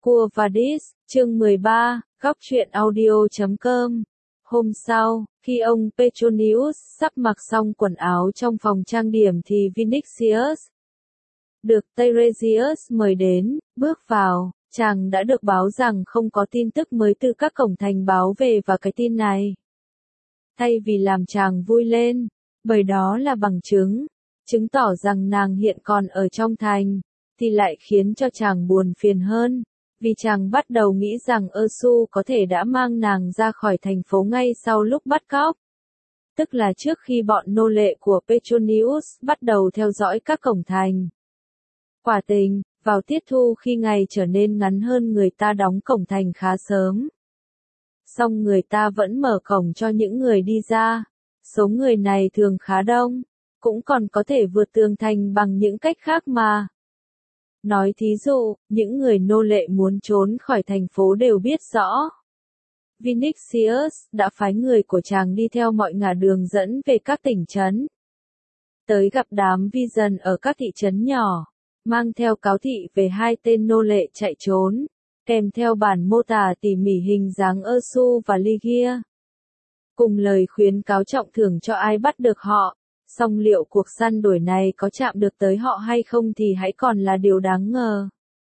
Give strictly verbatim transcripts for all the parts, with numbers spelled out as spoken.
Quo Vadis, chương mười ba, góc truyện audio chấm com. Hôm sau, khi ông Petronius sắp mặc xong quần áo trong phòng trang điểm thì Vinicius được Teiresias mời đến, bước vào, chàng đã được báo rằng không có tin tức mới từ các cổng thành báo về và cái tin này. Thay vì làm chàng vui lên, bởi đó là bằng chứng, chứng tỏ rằng nàng hiện còn ở trong thành, thì lại khiến cho chàng buồn phiền hơn, vì chàng bắt đầu nghĩ rằng Ursu có thể đã mang nàng ra khỏi thành phố ngay sau lúc bắt cóc. Tức là trước khi bọn nô lệ của Petronius bắt đầu theo dõi các cổng thành. Quả tình, vào tiết thu khi ngày trở nên ngắn hơn người ta đóng cổng thành khá sớm. Song người ta vẫn mở cổng cho những người đi ra. Số người này thường khá đông, cũng còn có thể vượt tường thành bằng những cách khác mà. Nói thí dụ, những người nô lệ muốn trốn khỏi thành phố đều biết rõ. Vinicius đã phái người của chàng đi theo mọi ngả đường dẫn về các tỉnh trấn. Tới gặp đám vi dân ở các thị trấn nhỏ, mang theo cáo thị về hai tên nô lệ chạy trốn, kèm theo bản mô tả tỉ mỉ hình dáng Ursu và Ligia. Cùng lời khuyến cáo trọng thưởng cho ai bắt được họ. Song liệu cuộc săn đuổi này có chạm được tới họ hay không thì hãy còn là điều đáng ngờ.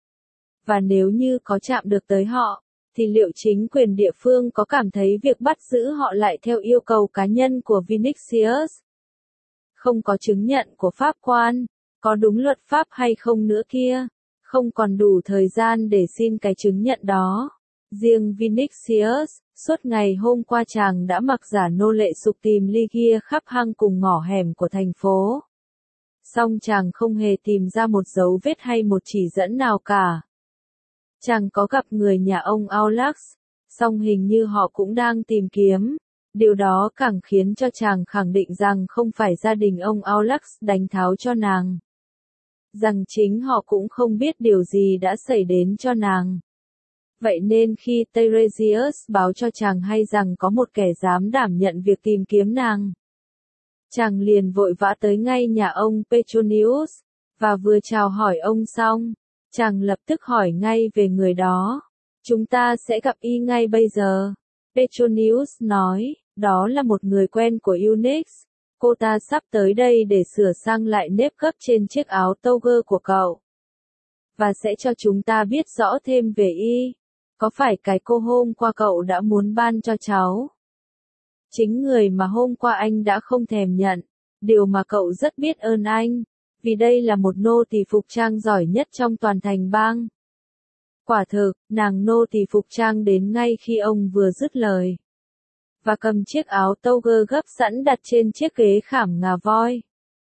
Và nếu như có chạm được tới họ, thì liệu chính quyền địa phương có cảm thấy việc bắt giữ họ lại theo yêu cầu cá nhân của Vinicius? Không có chứng nhận của pháp quan, có đúng luật pháp hay không nữa kia, không còn đủ thời gian để xin cái chứng nhận đó. Riêng Vinicius, suốt ngày hôm qua chàng đã mặc giả nô lệ sục tìm Ligia khắp hang cùng ngõ hẻm của thành phố. Song chàng không hề tìm ra một dấu vết hay một chỉ dẫn nào cả. Chàng có gặp người nhà ông Aulax, song hình như họ cũng đang tìm kiếm. Điều đó càng khiến cho chàng khẳng định rằng không phải gia đình ông Aulax đánh tháo cho nàng. Rằng chính họ cũng không biết điều gì đã xảy đến cho nàng. Vậy nên khi Teiresias báo cho chàng hay rằng có một kẻ dám đảm nhận việc tìm kiếm nàng, chàng liền vội vã tới ngay nhà ông Petronius, và vừa chào hỏi ông xong, chàng lập tức hỏi ngay về người đó. Chúng ta sẽ gặp y ngay bây giờ. Petronius nói, đó là một người quen của Unix. Cô ta sắp tới đây để sửa sang lại nếp gấp trên chiếc áo toga của cậu. Và sẽ cho chúng ta biết rõ thêm về y. Có phải cái cô hôm qua cậu đã muốn ban cho cháu? Chính người mà hôm qua anh đã không thèm nhận, điều mà cậu rất biết ơn anh, vì đây là một nô tỳ phục trang giỏi nhất trong toàn thành bang. Quả thực, nàng nô tỳ phục trang đến ngay khi ông vừa dứt lời. Và cầm chiếc áo toga gấp sẵn đặt trên chiếc ghế khảm ngà voi.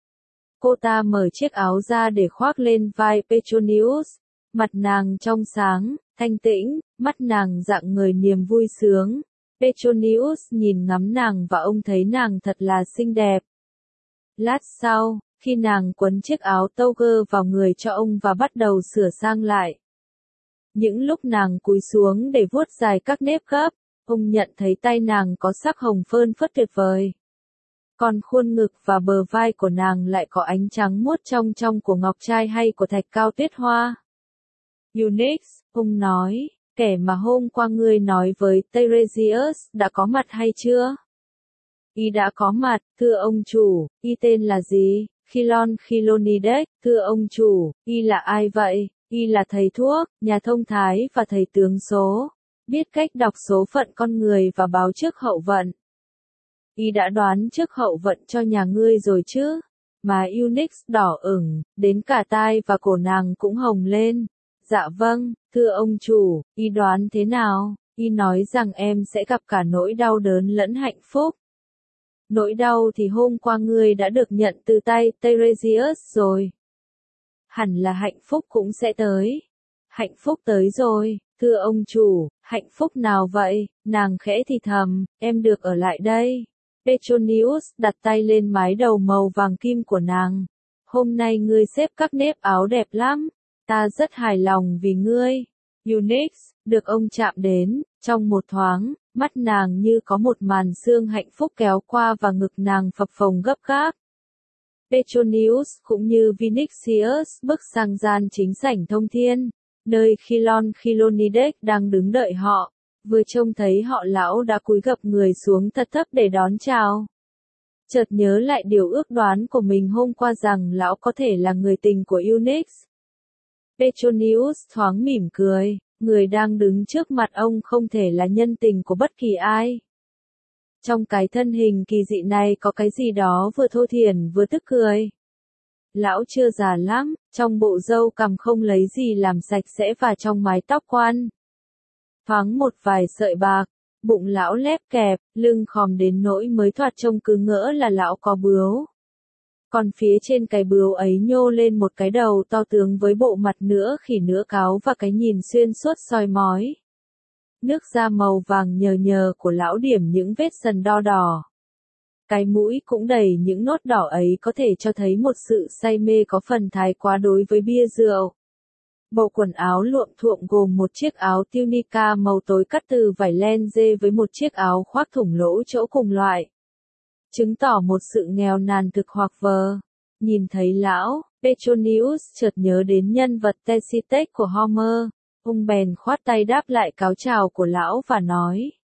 Cô ta mở chiếc áo ra để khoác lên vai Petronius, mặt nàng trong sáng, thanh tĩnh, mắt nàng rạng ngời niềm vui sướng. Petronius nhìn ngắm nàng và ông thấy nàng thật là xinh đẹp. Lát sau, khi nàng quấn chiếc áo toga vào người cho ông và bắt đầu sửa sang lại. Những lúc nàng cúi xuống để vuốt dài các nếp gấp, ông nhận thấy tay nàng có sắc hồng phơn phất tuyệt vời. Còn khuôn ngực và bờ vai của nàng lại có ánh trắng muốt trong trong của ngọc trai hay của thạch cao tuyết hoa. Unix, ông nói, kẻ mà hôm qua ngươi nói với Teiresias đã có mặt hay chưa? Y đã có mặt, thưa ông chủ. Y tên là gì? Khilon Khilonides, thưa ông chủ. Y là ai vậy? Y là thầy thuốc, nhà thông thái và thầy tướng số, biết cách đọc số phận con người và báo trước hậu vận. Y đã đoán trước hậu vận cho nhà ngươi rồi chứ? Má Unix đỏ ửng, đến cả tai và cổ nàng cũng hồng lên. Dạ vâng, thưa ông chủ. Y đoán thế nào? Y nói rằng em sẽ gặp cả nỗi đau đớn lẫn hạnh phúc. Nỗi đau thì hôm qua ngươi đã được nhận từ tay Teiresias rồi. Hẳn là hạnh phúc cũng sẽ tới. Hạnh phúc tới rồi, thưa ông chủ. Hạnh phúc nào vậy? Nàng khẽ thì thầm, em được ở lại đây. Petronius đặt tay lên mái đầu màu vàng kim của nàng. Hôm nay ngươi xếp các nếp áo đẹp lắm. Ta rất hài lòng vì ngươi. Unix, được ông chạm đến, trong một thoáng, mắt nàng như có một màn sương hạnh phúc kéo qua và ngực nàng phập phồng gấp gáp. Petronius cũng như Vinicius bước sang gian chính sảnh thông thiên, nơi Khilon Khilonides đang đứng đợi họ, vừa trông thấy họ lão đã cúi gập người xuống thật thấp để đón chào. Chợt nhớ lại điều ước đoán của mình hôm qua rằng lão có thể là người tình của Unix. Petronius thoáng mỉm cười, người đang đứng trước mặt ông không thể là nhân tình của bất kỳ ai. Trong cái thân hình kỳ dị này có cái gì đó vừa thô thiển vừa tức cười. Lão chưa già lắm, trong bộ râu cằm không lấy gì làm sạch sẽ và trong mái tóc quan thoáng một vài sợi bạc, bụng lão lép kẹp, lưng khòm đến nỗi mới thoạt trông cứ ngỡ là lão có bướu. Còn phía trên cái bướu ấy nhô lên một cái đầu to tướng với bộ mặt nửa khỉ nửa cáo và cái nhìn xuyên suốt soi mói. Nước da màu vàng nhờ nhờ của lão điểm những vết sần đo đỏ. Cái mũi cũng đầy những nốt đỏ ấy có thể cho thấy một sự say mê có phần thái quá đối với bia rượu. Bộ quần áo luộm thuộm gồm một chiếc áo tunica màu tối cắt từ vải len dê với một chiếc áo khoác thủng lỗ chỗ cùng loại, chứng tỏ một sự nghèo nàn thực hoặc vờ. Nhìn thấy lão, Petronius chợt nhớ đến nhân vật Tessitech của Homer, ông bèn khoát tay đáp lại cáo chào của lão và nói: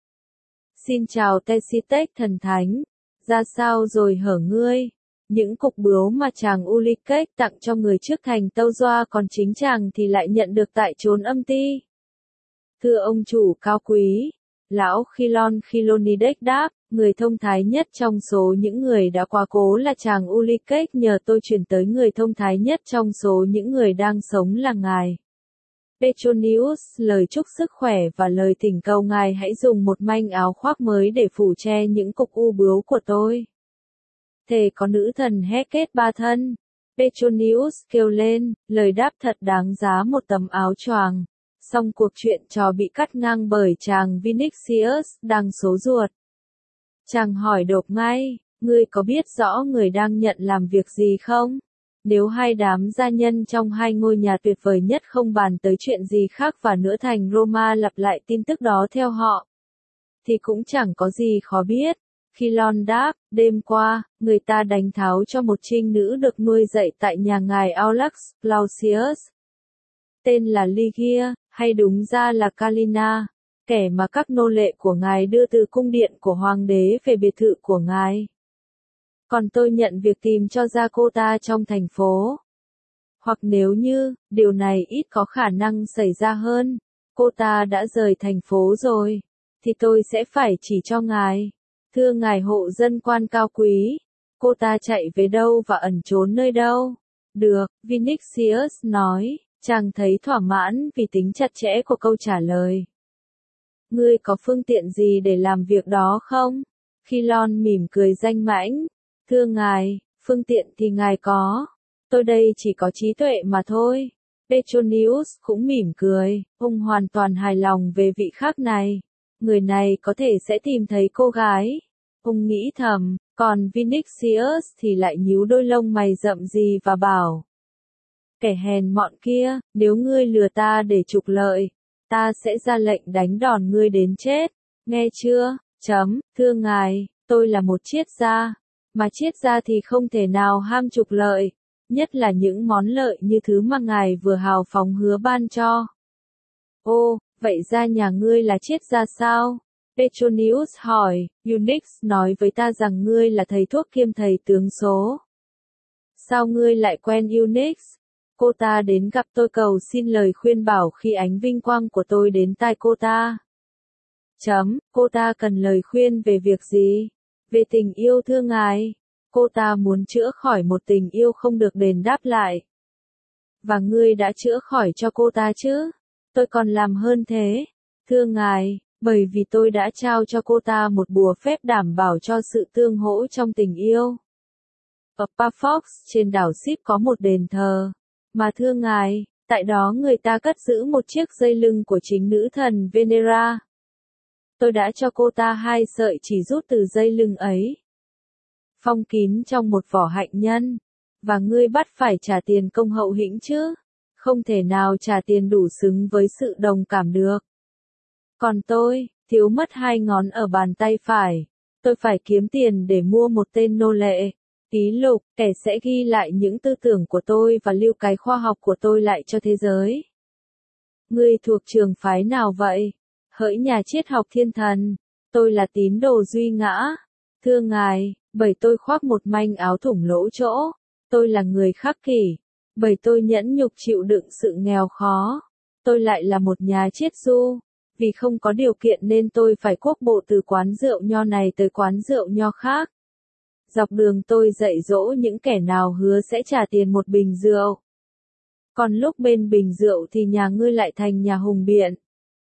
Xin chào Tessitech thần thánh, ra sao rồi hở ngươi? Những cục bướu mà chàng Ulysses tặng cho người trước thành Tâu Doa còn chính chàng thì lại nhận được tại chốn âm ti. Thưa ông chủ cao quý, lão Khilon Khilonides đáp, người thông thái nhất trong số những người đã quá cố là chàng Ulysses nhờ tôi chuyển tới người thông thái nhất trong số những người đang sống là ngài. Petronius lời chúc sức khỏe và lời thỉnh cầu ngài hãy dùng một manh áo khoác mới để phủ che những cục u bướu của tôi. Thề có nữ thần Hecate ba thân. Petronius kêu lên, lời đáp thật đáng giá một tấm áo choàng. Xong cuộc chuyện trò bị cắt ngang bởi chàng Vinicius đang số ruột. Chàng hỏi đột ngay, ngươi có biết rõ người đang nhận làm việc gì không? Nếu hai đám gia nhân trong hai ngôi nhà tuyệt vời nhất không bàn tới chuyện gì khác và nữa thành Roma lặp lại tin tức đó theo họ, thì cũng chẳng có gì khó biết. Khilon đáp, đêm qua, người ta đánh tháo cho một trinh nữ được nuôi dạy tại nhà ngài Aulax Clausius. Tên là Ligia, hay đúng ra là Kalina, kẻ mà các nô lệ của ngài đưa từ cung điện của hoàng đế về biệt thự của ngài. Còn tôi nhận việc tìm cho ra cô ta trong thành phố. Hoặc nếu như, điều này ít có khả năng xảy ra hơn, cô ta đã rời thành phố rồi, thì tôi sẽ phải chỉ cho ngài. Thưa ngài hộ dân quan cao quý, cô ta chạy về đâu và ẩn trốn nơi đâu? Được, Vinicius nói, chàng thấy thỏa mãn vì tính chặt chẽ của câu trả lời. Ngươi có phương tiện gì để làm việc đó không? Khilon mỉm cười danh mãnh. Thưa ngài, phương tiện thì ngài có. Tôi đây chỉ có trí tuệ mà thôi. Petronius cũng mỉm cười, ông hoàn toàn hài lòng về vị khác này. Người này có thể sẽ tìm thấy cô gái. Ông nghĩ thầm, còn Vinicius thì lại nhíu đôi lông mày rậm gì và bảo. Kẻ hèn mọn kia, nếu ngươi lừa ta để trục lợi, ta sẽ ra lệnh đánh đòn ngươi đến chết. Nghe chưa? Chấm, thưa ngài, tôi là một triết gia. Mà triết gia thì không thể nào ham trục lợi. Nhất là những món lợi như thứ mà ngài vừa hào phóng hứa ban cho. Ô, vậy ra nhà ngươi là triết gia sao? Petronius hỏi, Unix nói với ta rằng ngươi là thầy thuốc kiêm thầy tướng số. Sao ngươi lại quen Unix? Cô ta đến gặp tôi cầu xin lời khuyên bảo khi ánh vinh quang của tôi đến tai cô ta. Chấm, cô ta cần lời khuyên về việc gì? Về tình yêu thưa ngài. Cô ta muốn chữa khỏi một tình yêu không được đền đáp lại. Và ngươi đã chữa khỏi cho cô ta chứ? Tôi còn làm hơn thế. Thưa ngài, bởi vì tôi đã trao cho cô ta một bùa phép đảm bảo cho sự tương hỗ trong tình yêu. Ở Paphos trên đảo Ship có một đền thờ. Mà thưa ngài, tại đó người ta cất giữ một chiếc dây lưng của chính nữ thần Venera. Tôi đã cho cô ta hai sợi chỉ rút từ dây lưng ấy. Phong kín trong một vỏ hạnh nhân. Và ngươi bắt phải trả tiền công hậu hĩnh chứ. Không thể nào trả tiền đủ xứng với sự đồng cảm được. Còn tôi, thiếu mất hai ngón ở bàn tay phải. Tôi phải kiếm tiền để mua một tên nô lệ. Ký lục, kẻ sẽ ghi lại những tư tưởng của tôi và lưu cái khoa học của tôi lại cho thế giới. Ngươi thuộc trường phái nào vậy? Hỡi nhà triết học thiên thần, tôi là tín đồ duy ngã. Thưa ngài, bởi tôi khoác một manh áo thủng lỗ chỗ, tôi là người khắc kỷ, bởi tôi nhẫn nhục chịu đựng sự nghèo khó, tôi lại là một nhà triết du, vì không có điều kiện nên tôi phải cuốc bộ từ quán rượu nho này tới quán rượu nho khác. Dọc đường tôi dạy dỗ những kẻ nào hứa sẽ trả tiền một bình rượu. Còn lúc bên bình rượu thì nhà ngươi lại thành nhà hùng biện.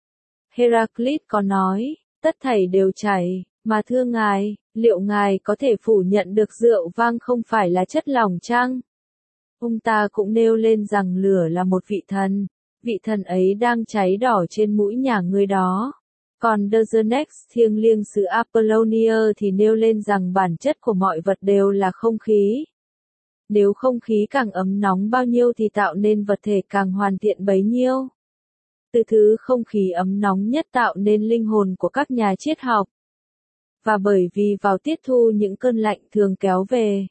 Heraclit có nói, tất thảy đều chảy, mà thưa ngài, liệu ngài có thể phủ nhận được rượu vang không phải là chất lỏng chăng? Ông ta cũng nêu lên rằng lửa là một vị thần, vị thần ấy đang cháy đỏ trên mũi nhà ngươi đó. Còn Derzenex thiêng liêng xứ Apollonia thì nêu lên rằng bản chất của mọi vật đều là không khí. Nếu không khí càng ấm nóng bao nhiêu thì tạo nên vật thể càng hoàn thiện bấy nhiêu. Từ thứ không khí ấm nóng nhất tạo nên linh hồn của các nhà triết học. Và bởi vì vào tiết thu những cơn lạnh thường kéo về.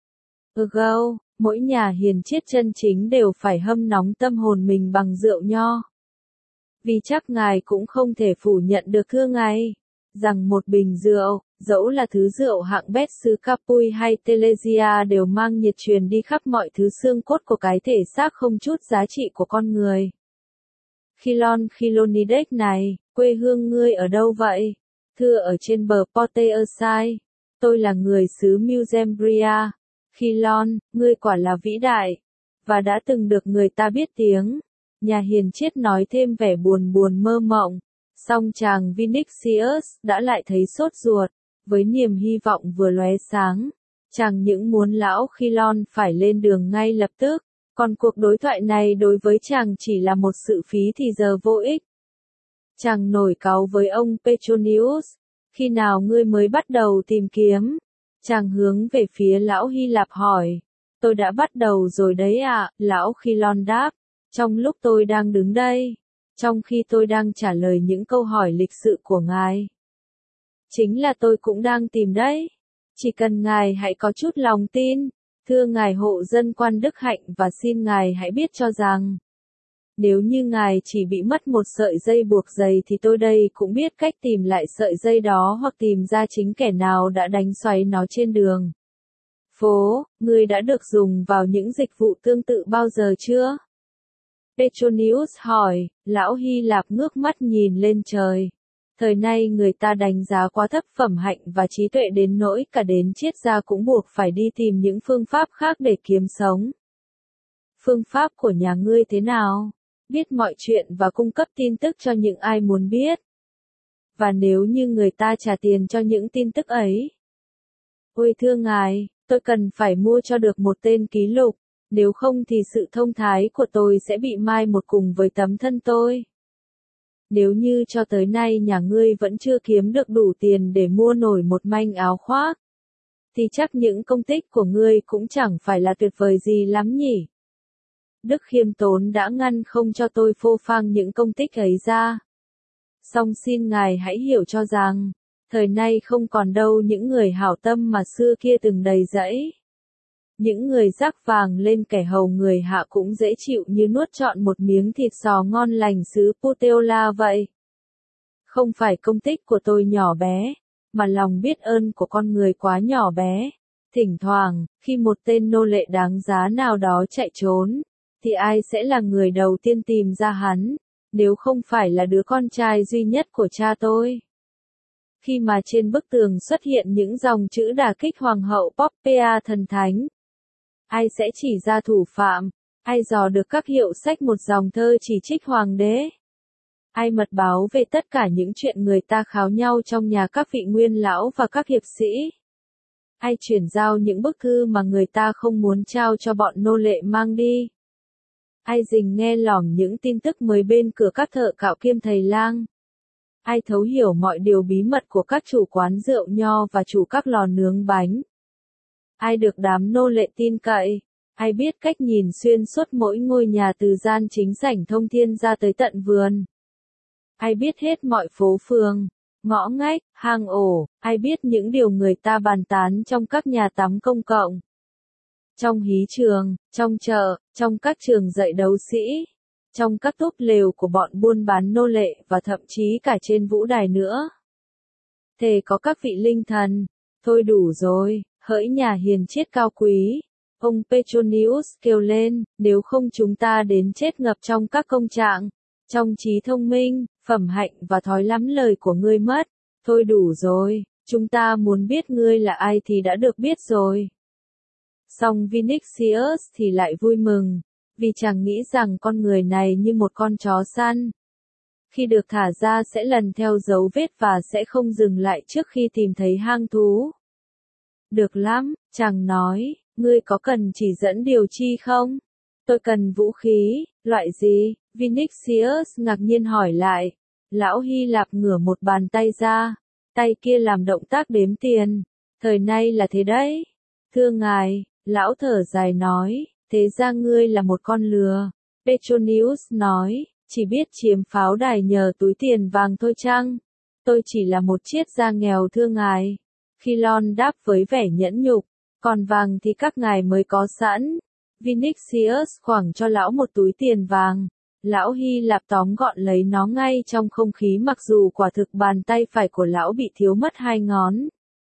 Ergo, mỗi nhà hiền triết chân chính đều phải hâm nóng tâm hồn mình bằng rượu nho. Vì chắc ngài cũng không thể phủ nhận được thưa ngài, rằng một bình rượu, dẫu là thứ rượu hạng bét xứ Capui hay Telesia đều mang nhiệt truyền đi khắp mọi thứ xương cốt của cái thể xác không chút giá trị của con người. Khilon Khilonides này, quê hương ngươi ở đâu vậy? Thưa ở trên bờ Porterside, tôi là người xứ Musembria. Khilon, ngươi quả là vĩ đại, và đã từng được người ta biết tiếng. Nhà hiền triết nói thêm vẻ buồn buồn mơ mộng, song chàng Vinicius đã lại thấy sốt ruột, với niềm hy vọng vừa lóe sáng. Chàng những muốn lão Khilon phải lên đường ngay lập tức, còn cuộc đối thoại này đối với chàng chỉ là một sự phí thì giờ vô ích. Chàng nổi cáu với ông Petronius, khi nào ngươi mới bắt đầu tìm kiếm? Chàng hướng về phía lão Hy Lạp hỏi, tôi đã bắt đầu rồi đấy ạ, à, lão Khilon đáp, trong lúc tôi đang đứng đây, trong khi tôi đang trả lời những câu hỏi lịch sự của ngài. Chính là tôi cũng đang tìm đấy, chỉ cần ngài hãy có chút lòng tin, thưa ngài hộ dân quan đức hạnh và xin ngài hãy biết cho rằng, nếu như ngài chỉ bị mất một sợi dây buộc giày thì tôi đây cũng biết cách tìm lại sợi dây đó hoặc tìm ra chính kẻ nào đã đánh xoáy nó trên đường phố. Ngươi đã được dùng vào những dịch vụ tương tự bao giờ chưa? Petronius hỏi, lão Hy Lạp ngước mắt nhìn lên trời. Thời nay người ta đánh giá quá thấp phẩm hạnh và trí tuệ đến nỗi cả đến triết gia cũng buộc phải đi tìm những phương pháp khác để kiếm sống. Phương pháp của nhà ngươi thế nào? Biết mọi chuyện và cung cấp tin tức cho những ai muốn biết. Và nếu như người ta trả tiền cho những tin tức ấy. Ôi thưa ngài, tôi cần phải mua cho được một tên ký lục, nếu không thì sự thông thái của tôi sẽ bị mai một cùng với tấm thân tôi. Nếu như cho tới nay nhà ngươi vẫn chưa kiếm được đủ tiền để mua nổi một manh áo khoác, thì chắc những công tích của ngươi cũng chẳng phải là tuyệt vời gì lắm nhỉ. Đức khiêm tốn đã ngăn không cho tôi phô phang những công tích ấy ra. Song xin ngài hãy hiểu cho rằng, thời nay không còn đâu những người hảo tâm mà xưa kia từng đầy dẫy. Những người rắc vàng lên kẻ hầu người hạ cũng dễ chịu như nuốt trọn một miếng thịt sò ngon lành xứ Puteola vậy. Không phải công tích của tôi nhỏ bé, mà lòng biết ơn của con người quá nhỏ bé. Thỉnh thoảng, khi một tên nô lệ đáng giá nào đó chạy trốn, thì ai sẽ là người đầu tiên tìm ra hắn, nếu không phải là đứa con trai duy nhất của cha tôi. Khi mà trên bức tường xuất hiện những dòng chữ đả kích hoàng hậu Poppaea thần thánh, ai sẽ chỉ ra thủ phạm, ai dò được các hiệu sách một dòng thơ chỉ trích hoàng đế, ai mật báo về tất cả những chuyện người ta kháo nhau trong nhà các vị nguyên lão và các hiệp sĩ, ai chuyển giao những bức thư mà người ta không muốn trao cho bọn nô lệ mang đi, ai rình nghe lỏm những tin tức mới bên cửa các thợ cạo kiêm thầy lang, ai thấu hiểu mọi điều bí mật của các chủ quán rượu nho và chủ các lò nướng bánh. Ai được đám nô lệ tin cậy, ai biết cách nhìn xuyên suốt mỗi ngôi nhà từ gian chính sảnh thông thiên ra tới tận vườn. Ai biết hết mọi phố phường, ngõ ngách, hang ổ, ai biết những điều người ta bàn tán trong các nhà tắm công cộng, trong hí trường, trong chợ, trong các trường dạy đấu sĩ. trong các túp lều của bọn buôn bán nô lệ và thậm chí cả trên vũ đài nữa. Thề có các vị linh thần, thôi đủ rồi, hỡi nhà hiền triết cao quý. Ông Petronius kêu lên, nếu không chúng ta đến chết ngập trong các công trạng, trong trí thông minh, phẩm hạnh và thói lắm lời của ngươi mất. Thôi đủ rồi, chúng ta muốn biết ngươi là ai thì đã được biết rồi. Song Vinicius thì lại vui mừng, vì chàng nghĩ rằng con người này như một con chó săn. Khi được thả ra sẽ lần theo dấu vết và sẽ không dừng lại trước khi tìm thấy hang thú. Được lắm, chàng nói, ngươi có cần chỉ dẫn điều chi không? Tôi cần vũ khí, loại gì? Vinicius ngạc nhiên hỏi lại. Lão Hy Lạp ngửa một bàn tay ra, tay kia làm động tác đếm tiền. Thời nay là thế đấy. Thưa ngài, lão thở dài nói, thế ra ngươi là một con lừa. Petronius nói, chỉ biết chiếm pháo đài nhờ túi tiền vàng thôi chăng? Tôi chỉ là một triết gia nghèo thưa ngài. Khilon đáp với vẻ nhẫn nhục, còn vàng thì các ngài mới có sẵn. Vinicius khoảng cho lão một túi tiền vàng. Lão Hy Lạp tóm gọn lấy nó ngay trong không khí mặc dù quả thực bàn tay phải của lão bị thiếu mất hai ngón.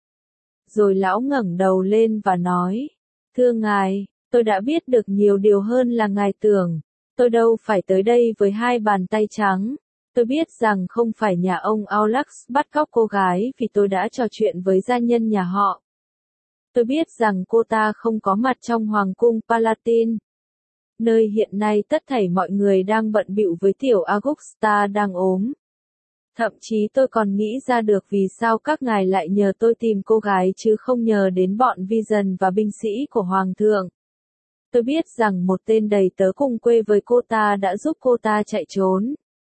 Rồi lão ngẩng đầu lên và nói, thưa ngài, tôi đã biết được nhiều điều hơn là ngài tưởng. Tôi đâu phải tới đây với hai bàn tay trắng. Tôi biết rằng không phải nhà ông Aulax bắt cóc cô gái vì tôi đã trò chuyện với gia nhân nhà họ. Tôi biết rằng cô ta không có mặt trong Hoàng cung Palatin, nơi hiện nay tất thảy mọi người đang bận bịu với tiểu Augusta đang ốm. Thậm chí tôi còn nghĩ ra được vì sao các ngài lại nhờ tôi tìm cô gái chứ không nhờ đến bọn vi dân và binh sĩ của Hoàng thượng. Tôi biết rằng một tên đầy tớ cùng quê với cô ta đã giúp cô ta chạy trốn.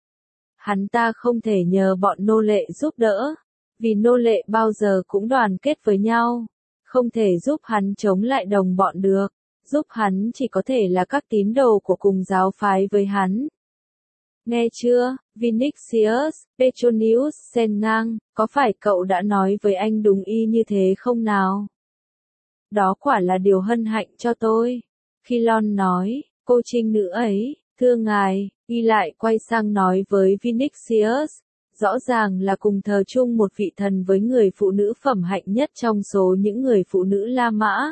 Hắn ta không thể nhờ bọn nô lệ giúp đỡ, vì nô lệ bao giờ cũng đoàn kết với nhau. Không thể giúp hắn chống lại đồng bọn được, giúp hắn chỉ có thể là các tín đồ của cùng giáo phái với hắn. Nghe chưa, Vinicius? Petronius xen ngang, có phải cậu đã nói với anh đúng y như thế không nào? Đó quả là điều hân hạnh cho tôi. Khilon nói, cô trinh nữ ấy, thưa ngài, y lại quay sang nói với Vinicius, rõ ràng là cùng thờ chung một vị thần với người phụ nữ phẩm hạnh nhất trong số những người phụ nữ La Mã.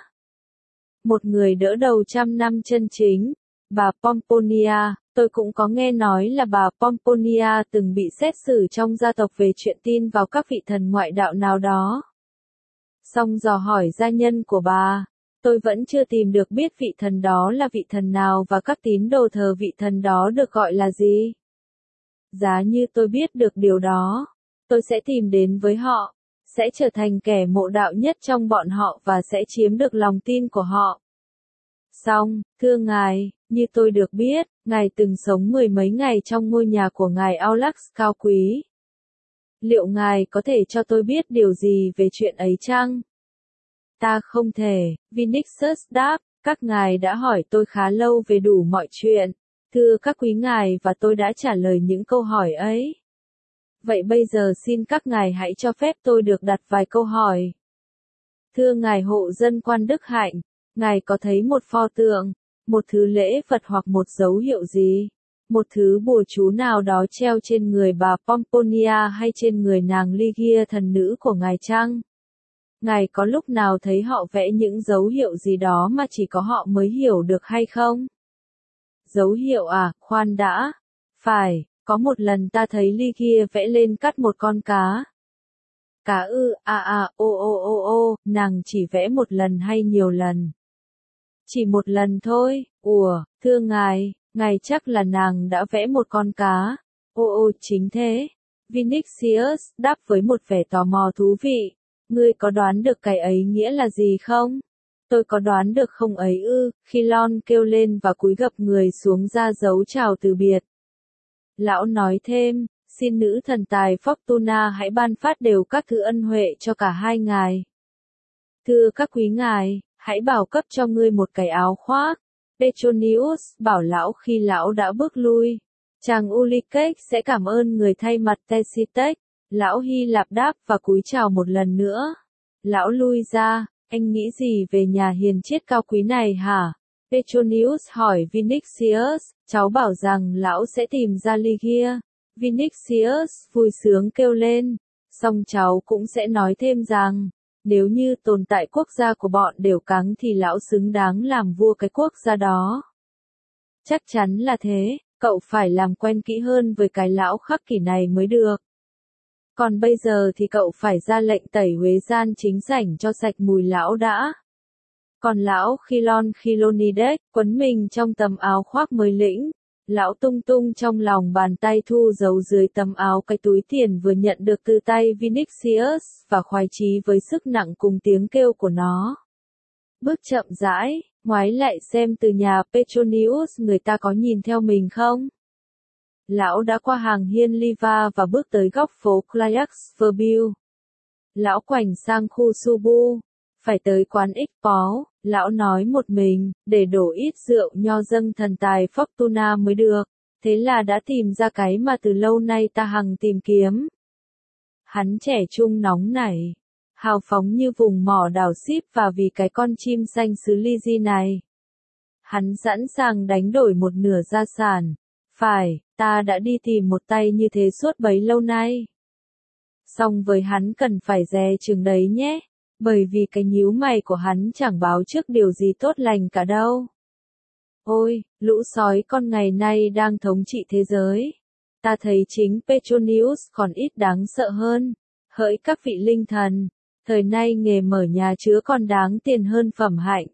Một người đỡ đầu trăm năm chân chính, bà Pomponia. Tôi cũng có nghe nói là bà Pomponia từng bị xét xử trong gia tộc về chuyện tin vào các vị thần ngoại đạo nào đó. Xong dò hỏi gia nhân của bà, tôi vẫn chưa tìm được biết vị thần đó là vị thần nào và các tín đồ thờ vị thần đó được gọi là gì. Giá như tôi biết được điều đó, tôi sẽ tìm đến với họ, sẽ trở thành kẻ mộ đạo nhất trong bọn họ và sẽ chiếm được lòng tin của họ. Xong, thưa ngài, như tôi được biết, ngài từng sống mười mấy ngày trong ngôi nhà của ngài Aulax cao quý. Liệu ngài có thể cho tôi biết điều gì về chuyện ấy chăng? Ta không thể, Vinicius đáp, các ngài đã hỏi tôi khá lâu về đủ mọi chuyện. Thưa các quý ngài và tôi đã trả lời những câu hỏi ấy. Vậy bây giờ xin các ngài hãy cho phép tôi được đặt vài câu hỏi. Thưa ngài hộ dân quan Đức Hạnh, ngài có thấy một pho tượng, một thứ lễ vật hoặc một dấu hiệu gì, một thứ bùa chú nào đó treo trên người bà Pomponia hay trên người nàng Ligia thần nữ của ngài chăng? Ngài có lúc nào thấy họ vẽ những dấu hiệu gì đó mà chỉ có họ mới hiểu được hay không? Dấu hiệu à, khoan đã. Phải, có một lần ta thấy Ligia vẽ lên cắt một con cá. Cá ư, à à, ô ô ô ô, nàng chỉ vẽ một lần hay nhiều lần? Chỉ một lần thôi. Ủa, thưa ngài, ngài chắc là nàng đã vẽ một con cá. Ô ô, chính thế. Vinicius đáp với một vẻ tò mò thú vị. Ngươi có đoán được cái ấy nghĩa là gì không? Tôi có đoán được không ấy ư? Khilon kêu lên và cúi gập người xuống ra dấu chào từ biệt. Lão nói thêm, xin nữ thần tài Fortuna hãy ban phát đều các thứ ân huệ cho cả hai ngài. Thưa các quý ngài, hãy bảo cấp cho ngươi một cái áo khoác. Petronius bảo lão khi lão đã bước lui. Chàng Ulysses sẽ cảm ơn người thay mặt Tesitech. Lão Hy Lạp đáp và cúi chào một lần nữa. Lão lui ra, anh nghĩ gì về nhà hiền triết cao quý này hả? Petronius hỏi Vinicius, cháu bảo rằng lão sẽ tìm ra Ligia. Vinicius vui sướng kêu lên, xong cháu cũng sẽ nói thêm rằng, nếu như tồn tại quốc gia của bọn đều cắng thì lão xứng đáng làm vua cái quốc gia đó. Chắc chắn là thế, cậu phải làm quen kỹ hơn với cái lão khắc kỷ này mới được. Còn bây giờ thì cậu phải ra lệnh tẩy uế gian chính sảnh cho sạch mùi lão đã. Còn lão Khilon Khilonides, quấn mình trong tấm áo khoác mới lĩnh, lão tung tung trong lòng bàn tay thu giấu dưới tấm áo cái túi tiền vừa nhận được từ tay Vinicius, và khoái chí với sức nặng cùng tiếng kêu của nó. Bước chậm rãi, ngoái lại xem từ nhà Petronius người ta có nhìn theo mình không? Lão đã qua hàng hiên Liva và bước tới góc phố Clarksville. Lão quành sang khu Subu, phải tới quán X Pó, lão nói một mình, để đổ ít rượu nho dâng thần tài Fortuna mới được, thế là đã tìm ra cái mà từ lâu nay ta hằng tìm kiếm. Hắn trẻ trung nóng nảy, hào phóng như vùng mỏ đào ship và vì cái con chim xanh xứ Ligi này. Hắn sẵn sàng đánh đổi một nửa gia sản. Phải, ta đã đi tìm một tay như thế suốt bấy lâu nay. Song với hắn cần phải dè chừng đấy nhé, bởi vì cái nhíu mày của hắn chẳng báo trước điều gì tốt lành cả đâu. Ôi, lũ sói con ngày nay đang thống trị thế giới. Ta thấy chính Petronius còn ít đáng sợ hơn. Hỡi các vị linh thần, thời nay nghề mở nhà chứa còn đáng tiền hơn phẩm hạnh.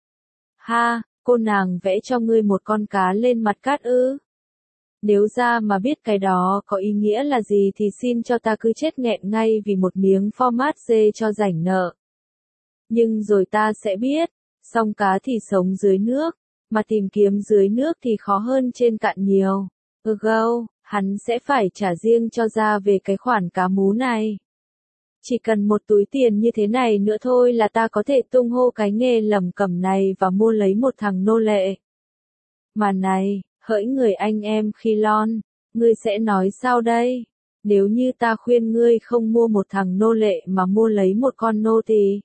Ha, cô nàng vẽ cho ngươi một con cá lên mặt cát ư? Nếu ra mà biết cái đó có ý nghĩa là gì thì xin cho ta cứ chết nghẹn ngay vì một miếng format dê cho rảnh nợ. Nhưng rồi ta sẽ biết, song cá thì sống dưới nước, mà tìm kiếm dưới nước thì khó hơn trên cạn nhiều. Ừ gâu, hắn sẽ phải trả riêng cho ra về cái khoản cá mú này. Chỉ cần một túi tiền như thế này nữa thôi là ta có thể tung hô cái nghề lẩm cẩm này và mua lấy một thằng nô lệ. Mà này, hỡi người anh em Khilon, ngươi sẽ nói sao đây? Nếu như ta khuyên ngươi không mua một thằng nô lệ mà mua lấy một con nô thì...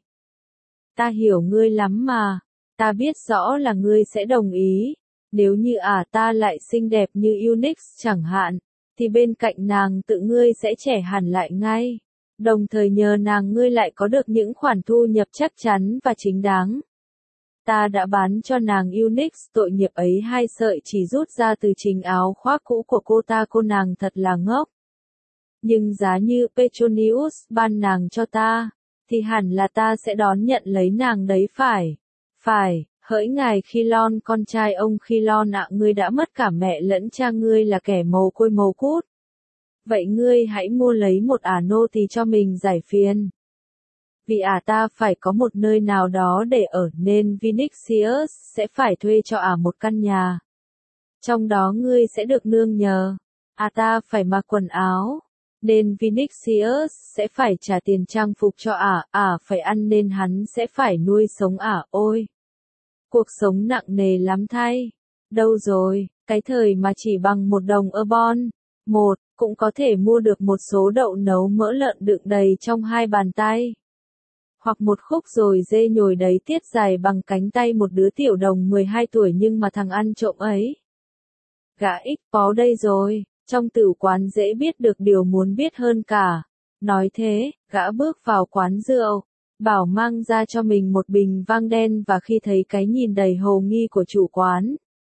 Ta hiểu ngươi lắm mà, ta biết rõ là ngươi sẽ đồng ý. Nếu như à ta lại xinh đẹp như Unix chẳng hạn, thì bên cạnh nàng tự ngươi sẽ trẻ hẳn lại ngay. Đồng thời nhờ nàng ngươi lại có được những khoản thu nhập chắc chắn và chính đáng. Ta đã bán cho nàng Unix tội nghiệp ấy hai sợi chỉ rút ra từ chính áo khoác cũ của cô ta, cô nàng thật là ngốc. Nhưng giá như Petronius ban nàng cho ta, thì hẳn là ta sẽ đón nhận lấy nàng đấy phải. Phải, hỡi ngài Khilon con trai ông Khilon ạ, ngươi đã mất cả mẹ lẫn cha, ngươi là kẻ mồ côi mồ cút. Vậy ngươi hãy mua lấy một ả nô tỳ cho mình giải phiền. Vì ả ta phải có một nơi nào đó để ở nên Vinicius sẽ phải thuê cho ả một căn nhà. Trong đó ngươi sẽ được nương nhờ. Ả ta phải mặc quần áo, nên Vinicius sẽ phải trả tiền trang phục cho ả, ả phải ăn nên hắn sẽ phải nuôi sống ả. Ôi! Cuộc sống nặng nề lắm thay. Đâu rồi, cái thời mà chỉ bằng một đồng erbon, một, cũng có thể mua được một số đậu nấu mỡ lợn đựng đầy trong hai bàn tay. Hoặc một khúc dồi dê nhồi đấy tiết dài bằng cánh tay một đứa tiểu đồng mười hai tuổi nhưng mà thằng ăn trộm ấy. Gã ích pó đây rồi, trong tử quán dễ biết được điều muốn biết hơn cả. Nói thế, gã bước vào quán rượu, bảo mang ra cho mình một bình vang đen và khi thấy cái nhìn đầy hồ nghi của chủ quán,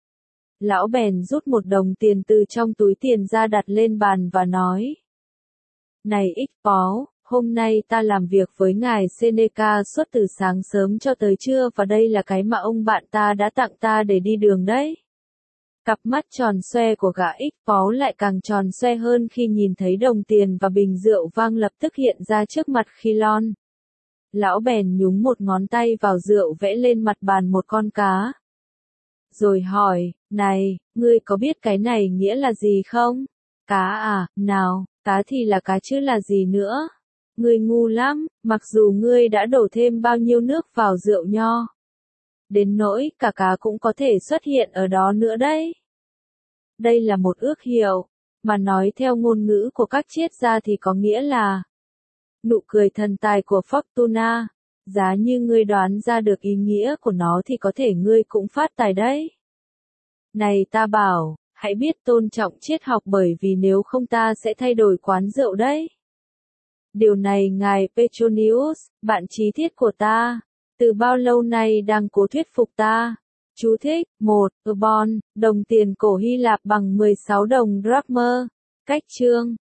lão bèn rút một đồng tiền từ trong túi tiền ra đặt lên bàn và nói. Này ích pó, hôm nay ta làm việc với ngài Seneca suốt từ sáng sớm cho tới trưa và đây là cái mà ông bạn ta đã tặng ta để đi đường đấy. Cặp mắt tròn xoe của gã ích pó lại càng tròn xoe hơn khi nhìn thấy đồng tiền và bình rượu vang lập tức hiện ra trước mặt Khilon. Lão bèn nhúng một ngón tay vào rượu vẽ lên mặt bàn một con cá. Rồi hỏi, này, ngươi có biết cái này nghĩa là gì không? Cá à, nào, cá thì là cá chứ là gì nữa? Ngươi ngu lắm, mặc dù ngươi đã đổ thêm bao nhiêu nước vào rượu nho. Đến nỗi cả cá cũng có thể xuất hiện ở đó nữa đấy. Đây là một ước hiệu, mà nói theo ngôn ngữ của các triết gia thì có nghĩa là nụ cười thần tài của Fortuna. Giá như ngươi đoán ra được ý nghĩa của nó thì có thể ngươi cũng phát tài đấy. Này ta bảo, hãy biết tôn trọng triết học bởi vì nếu không ta sẽ thay đổi quán rượu đấy. Điều này ngài Petronius, bạn trí thiết của ta, từ bao lâu nay đang cố thuyết phục ta. Chú thích, một. Eubon, đồng tiền cổ Hy Lạp bằng mười sáu đồng drachma. Cách chương